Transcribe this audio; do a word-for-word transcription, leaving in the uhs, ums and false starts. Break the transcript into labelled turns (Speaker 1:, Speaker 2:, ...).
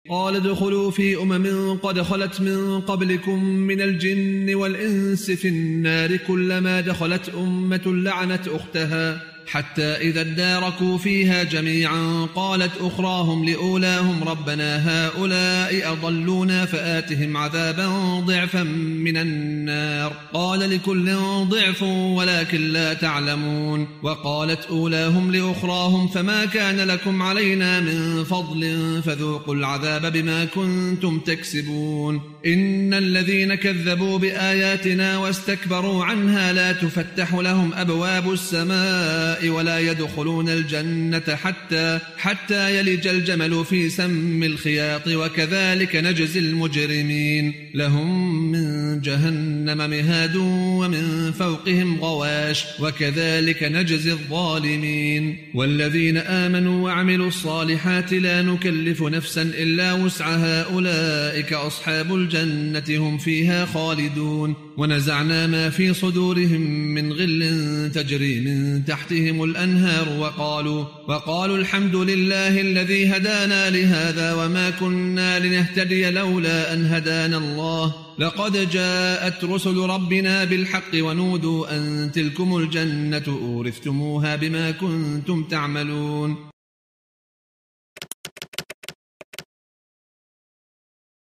Speaker 1: قال ادخلوا في أمم قد خلت من قبلكم من الجن والإنس في النار كلما دخلت أمة لعنت أختها حتى إذا اداركوا فيها جميعا قالت أخراهم لأولاهم ربنا هؤلاء أضلونا فآتهم عذابا ضعفا من النار قال لكل ضعف ولكن لا تعلمون وقالت أولاهم لأخراهم فما كان لكم علينا من فضل فذوقوا العذاب بما كنتم تكسبون إن الذين كذبوا بآياتنا واستكبروا عنها لا تفتح لهم أبواب السماء ولا يدخلون الجنة حتى, حتى يلج الجمل في سم الخياط وكذلك نجزي المجرمين لهم من جهنم مهاد ومن فوقهم غواش وكذلك نجزي الظالمين والذين آمنوا وعملوا الصالحات لا نكلف نفسا إلا وسعها أولئك أصحاب الجنة هم فيها خالدون ونزعنا ما في صدورهم من غل تجري من تحتهم الأنهار وقالوا, وقالوا الحمد لله الذي هدانا لهذا وما كنا لنهتدي لولا أن هدانا الله لقد جاءت رسل ربنا بالحق ونودوا أن تلكم الجنة أورثتموها بما كنتم تعملون